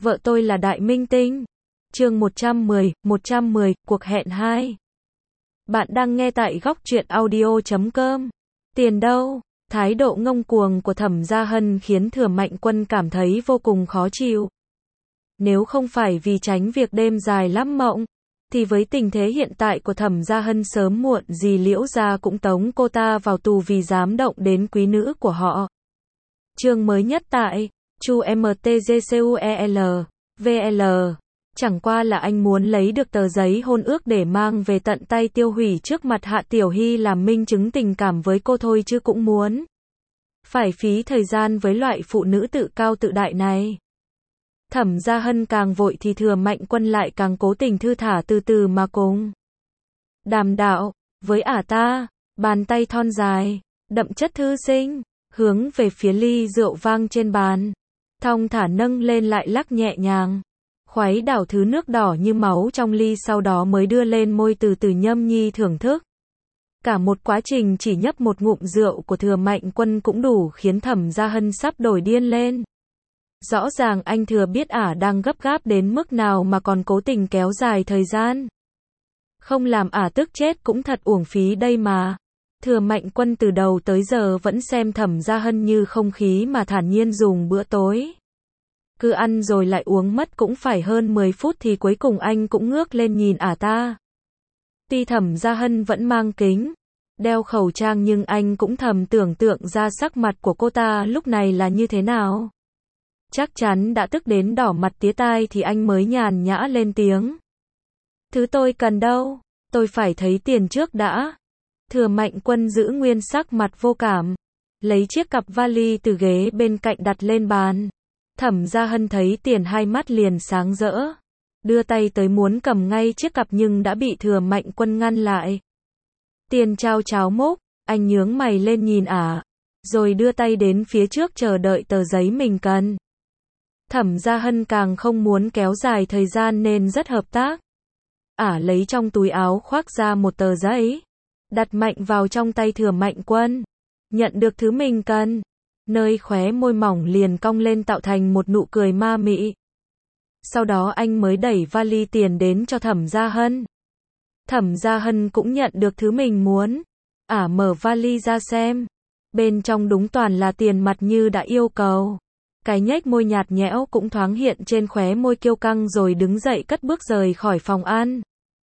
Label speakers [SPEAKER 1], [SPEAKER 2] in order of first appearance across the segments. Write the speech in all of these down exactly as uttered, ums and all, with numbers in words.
[SPEAKER 1] Vợ tôi là đại minh tinh. Chương một trăm mười, một trăm mười, cuộc hẹn hai. Bạn đang nghe tại góc truyện audio chấm com. Tiền đâu? Thái độ ngông cuồng của Thẩm Gia Hân khiến Thừa Mạnh Quân cảm thấy vô cùng khó chịu. Nếu không phải vì tránh việc đêm dài lắm mộng, thì với tình thế hiện tại của Thẩm Gia Hân sớm muộn gì Liễu gia cũng tống cô ta vào tù vì dám động đến quý nữ của họ. Chương mới nhất tại Chu mtgcuel, vê lờ. Chẳng qua là anh muốn lấy được tờ giấy hôn ước để mang về tận tay tiêu hủy trước mặt Hạ Tiểu Hy làm minh chứng tình cảm với cô thôi chứ cũng muốn phải phí thời gian với loại phụ nữ tự cao tự đại này. Thẩm Gia Hân càng vội thì Thừa Mạnh Quân lại càng cố tình thư thả từ từ mà cùng đàm đạo với ả ta, bàn tay thon dài, đậm chất thư sinh, hướng về phía ly rượu vang trên bàn, thong thả nâng lên lại lắc nhẹ nhàng, khuấy đảo thứ nước đỏ như máu trong ly sau đó mới đưa lên môi từ từ nhâm nhi thưởng thức. Cả một quá trình chỉ nhấp một ngụm rượu của Thừa Mạnh Quân cũng đủ khiến Thẩm Gia Hân sắp đổi điên lên. Rõ ràng anh thừa biết ả đang gấp gáp đến mức nào mà còn cố tình kéo dài thời gian. Không làm ả tức chết cũng thật uổng phí đây mà. Thừa Mạnh Quân từ đầu tới giờ vẫn xem Thẩm Gia Hân như không khí mà thản nhiên dùng bữa tối. Cứ ăn rồi lại uống mất cũng phải hơn mười phút thì cuối cùng anh cũng ngước lên nhìn ả ta. Tuy Thẩm Gia Hân vẫn mang kính, đeo khẩu trang nhưng anh cũng thầm tưởng tượng ra sắc mặt của cô ta lúc này là như thế nào. Chắc chắn đã tức đến đỏ mặt tía tai thì anh mới nhàn nhã lên tiếng. Thứ tôi cần đâu, tôi phải thấy tiền trước đã. Thừa Mạnh Quân giữ nguyên sắc mặt vô cảm, lấy chiếc cặp vali từ ghế bên cạnh đặt lên bàn. Thẩm Gia Hân thấy tiền hai mắt liền sáng rỡ, đưa tay tới muốn cầm ngay chiếc cặp nhưng đã bị Thừa Mạnh Quân ngăn lại. Tiền trao cháo múc, anh nhướng mày lên nhìn ả, rồi đưa tay đến phía trước chờ đợi tờ giấy mình cần. Thẩm Gia Hân càng không muốn kéo dài thời gian nên rất hợp tác. Ả lấy trong túi áo khoác ra một tờ giấy, đặt mạnh vào trong tay Thừa Mạnh Quân. Nhận được thứ mình cần, nơi khóe môi mỏng liền cong lên tạo thành một nụ cười ma mị. Sau đó anh mới đẩy vali tiền đến cho Thẩm Gia Hân. Thẩm Gia Hân cũng nhận được thứ mình muốn. Ả mở vali ra xem, bên trong đúng toàn là tiền mặt như đã yêu cầu. Cái nhếch môi nhạt nhẽo cũng thoáng hiện trên khóe môi kiêu căng rồi đứng dậy cất bước rời khỏi phòng ăn.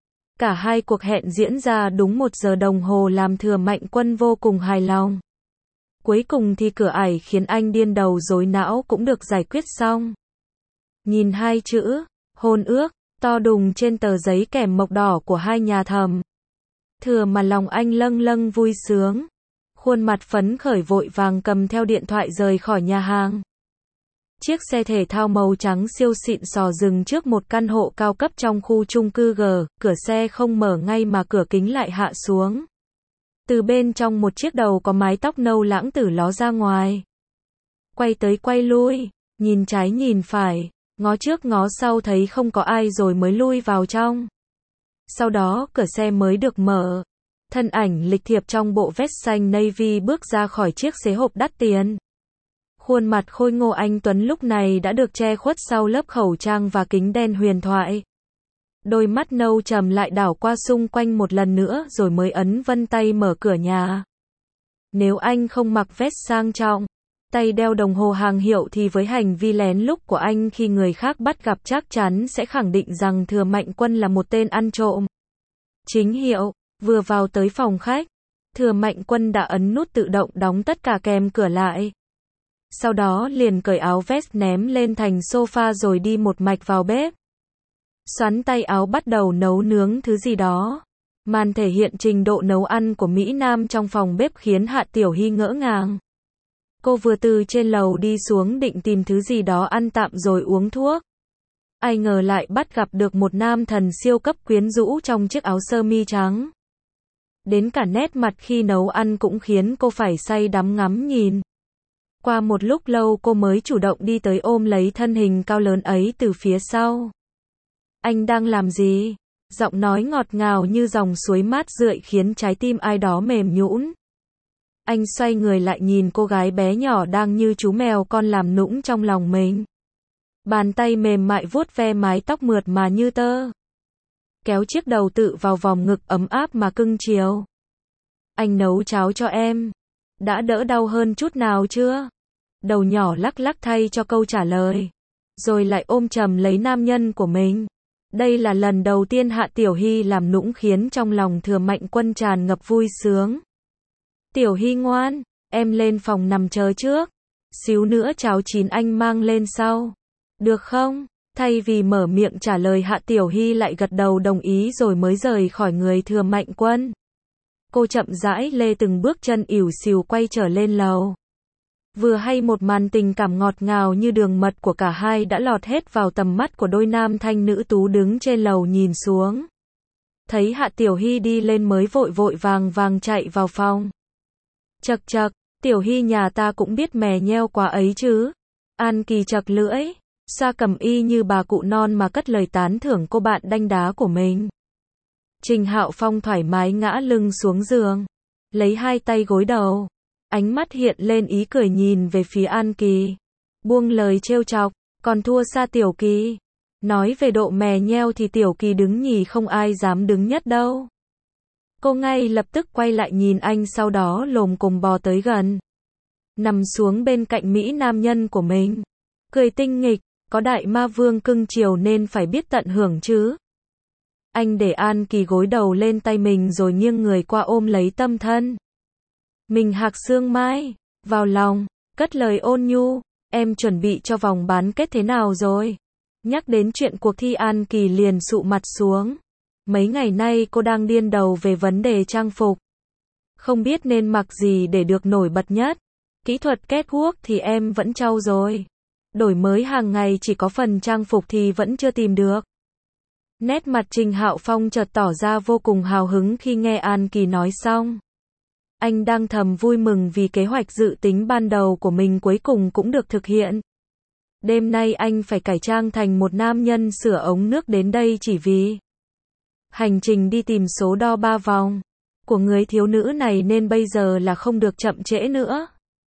[SPEAKER 1] Cả hai cuộc hẹn diễn ra đúng một giờ đồng hồ làm Thừa Mạnh Quân vô cùng hài lòng. Cuối cùng thì cửa ải khiến anh điên đầu rối não cũng được giải quyết xong. Nhìn hai chữ, hôn ước, to đùng trên tờ giấy kèm mộc đỏ của hai nhà Thẩm. Thừa mà lòng anh lâng lâng vui sướng. Khuôn mặt phấn khởi vội vàng cầm theo điện thoại rời khỏi nhà hàng. Chiếc xe thể thao màu trắng siêu xịn sò dừng trước một căn hộ cao cấp trong khu chung cư G, cửa xe không mở ngay mà cửa kính lại hạ xuống. Từ bên trong một chiếc đầu có mái tóc nâu lãng tử ló ra ngoài. Quay tới quay lui, nhìn trái nhìn phải, ngó trước ngó sau thấy không có ai rồi mới lui vào trong. Sau đó cửa xe mới được mở. Thân ảnh lịch thiệp trong bộ vest xanh navy bước ra khỏi chiếc xế hộp đắt tiền. Khuôn mặt khôi ngô anh Tuấn lúc này đã được che khuất sau lớp khẩu trang và kính đen huyền thoại. Đôi mắt nâu trầm lại đảo qua xung quanh một lần nữa rồi mới ấn vân tay mở cửa nhà. Nếu anh không mặc vest sang trọng, tay đeo đồng hồ hàng hiệu thì với hành vi lén lút của anh khi người khác bắt gặp chắc chắn sẽ khẳng định rằng Thừa Mạnh Quân là một tên ăn trộm. Chính hiệu, vừa vào tới phòng khách, Thừa Mạnh Quân đã ấn nút tự động đóng tất cả kèm cửa lại. Sau đó liền cởi áo vest ném lên thành sofa rồi đi một mạch vào bếp. Xoắn tay áo bắt đầu nấu nướng thứ gì đó. Màn thể hiện trình độ nấu ăn của Mỹ Nam trong phòng bếp khiến Hạ Tiểu Hy ngỡ ngàng. Cô vừa từ trên lầu đi xuống định tìm thứ gì đó ăn tạm rồi uống thuốc. Ai ngờ lại bắt gặp được một nam thần siêu cấp quyến rũ trong chiếc áo sơ mi trắng. Đến cả nét mặt khi nấu ăn cũng khiến cô phải say đắm ngắm nhìn. Qua một lúc lâu cô mới chủ động đi tới ôm lấy thân hình cao lớn ấy từ phía sau. Anh đang làm gì? Giọng nói ngọt ngào như dòng suối mát rượi khiến trái tim ai đó mềm nhũn. Anh xoay người lại nhìn cô gái bé nhỏ đang như chú mèo con làm nũng trong lòng mình. Bàn tay mềm mại vuốt ve mái tóc mượt mà như tơ. Kéo chiếc đầu tự vào vòng ngực ấm áp mà cưng chiều. Anh nấu cháo cho em. Đã đỡ đau hơn chút nào chưa? Đầu nhỏ lắc lắc thay cho câu trả lời. Rồi lại ôm chầm lấy nam nhân của mình. Đây là lần đầu tiên Hạ Tiểu Hy làm nũng khiến trong lòng Thừa Mạnh Quân tràn ngập vui sướng. Tiểu Hy ngoan, em lên phòng nằm chờ trước. Xíu nữa cháo chín anh mang lên sau. Được không? Thay vì mở miệng trả lời, Hạ Tiểu Hy lại gật đầu đồng ý rồi mới rời khỏi người Thừa Mạnh Quân. Cô chậm rãi lê từng bước chân ỉu xìu quay trở lên lầu. Vừa hay một màn tình cảm ngọt ngào như đường mật của cả hai đã lọt hết vào tầm mắt của đôi nam thanh nữ tú đứng trên lầu nhìn xuống. Thấy Hạ Tiểu Hy đi lên mới vội vội vàng vàng chạy vào phòng. Chậc chậc, Tiểu Hy nhà ta cũng biết mè nheo quá ấy chứ. An Kỳ chậc lưỡi, xoa cầm y như bà cụ non mà cất lời tán thưởng cô bạn đanh đá của mình. Trình Hạo Phong thoải mái ngã lưng xuống giường, lấy hai tay gối đầu, ánh mắt hiện lên ý cười nhìn về phía An Kỳ, buông lời trêu chọc, còn thua xa Tiểu Kỳ. Nói về độ mè nheo thì Tiểu Kỳ đứng nhì không ai dám đứng nhất đâu. Cô ngay lập tức quay lại nhìn anh, sau đó lồm cồm bò tới gần, nằm xuống bên cạnh mỹ nam nhân của mình, cười tinh nghịch, có đại ma vương cưng chiều nên phải biết tận hưởng chứ. Anh để An Kỳ gối đầu lên tay mình rồi nghiêng người qua ôm lấy tâm thân mình Hạc Sương Mai vào lòng, cất lời ôn nhu, em chuẩn bị cho vòng bán kết thế nào rồi? Nhắc đến chuyện cuộc thi, An Kỳ liền sụ mặt xuống. Mấy ngày nay cô đang điên đầu về vấn đề trang phục. Không biết nên mặc gì để được nổi bật nhất. Kỹ thuật catwalk thì em vẫn trau rồi. Đổi mới hàng ngày chỉ có phần trang phục thì vẫn chưa tìm được. Nét mặt Trình Hạo Phong chợt tỏ ra vô cùng hào hứng khi nghe An Kỳ nói xong. Anh đang thầm vui mừng vì kế hoạch dự tính ban đầu của mình cuối cùng cũng được thực hiện. Đêm nay anh phải cải trang thành một nam nhân sửa ống nước đến đây chỉ vì hành trình đi tìm số đo ba vòng của người thiếu nữ này, nên bây giờ là không được chậm trễ nữa.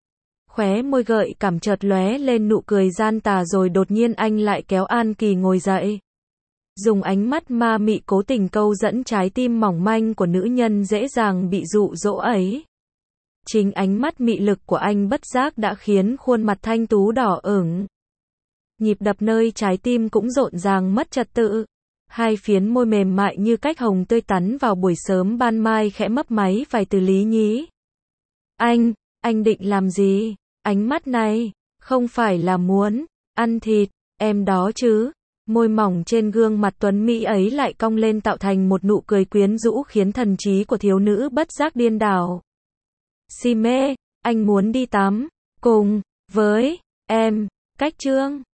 [SPEAKER 1] Khóe môi gợi cảm chợt lóe lên nụ cười gian tà, rồi đột nhiên anh lại kéo An Kỳ ngồi dậy. Dùng ánh mắt ma mị cố tình câu dẫn trái tim mỏng manh của nữ nhân dễ dàng bị dụ dỗ ấy. Chính ánh mắt mị lực của anh bất giác đã khiến khuôn mặt thanh tú đỏ ửng. Nhịp đập nơi trái tim cũng rộn ràng mất trật tự. Hai phiến môi mềm mại như cách hồng tươi tắn vào buổi sớm ban mai khẽ mấp máy vài từ lý nhí. Anh, anh định làm gì? Ánh mắt này, không phải là muốn ăn thịt em đó chứ? Môi mỏng trên gương mặt tuấn mỹ ấy lại cong lên tạo thành một nụ cười quyến rũ khiến thần trí của thiếu nữ bất giác điên đảo. Si mê, anh muốn đi tắm cùng với em. Cách chương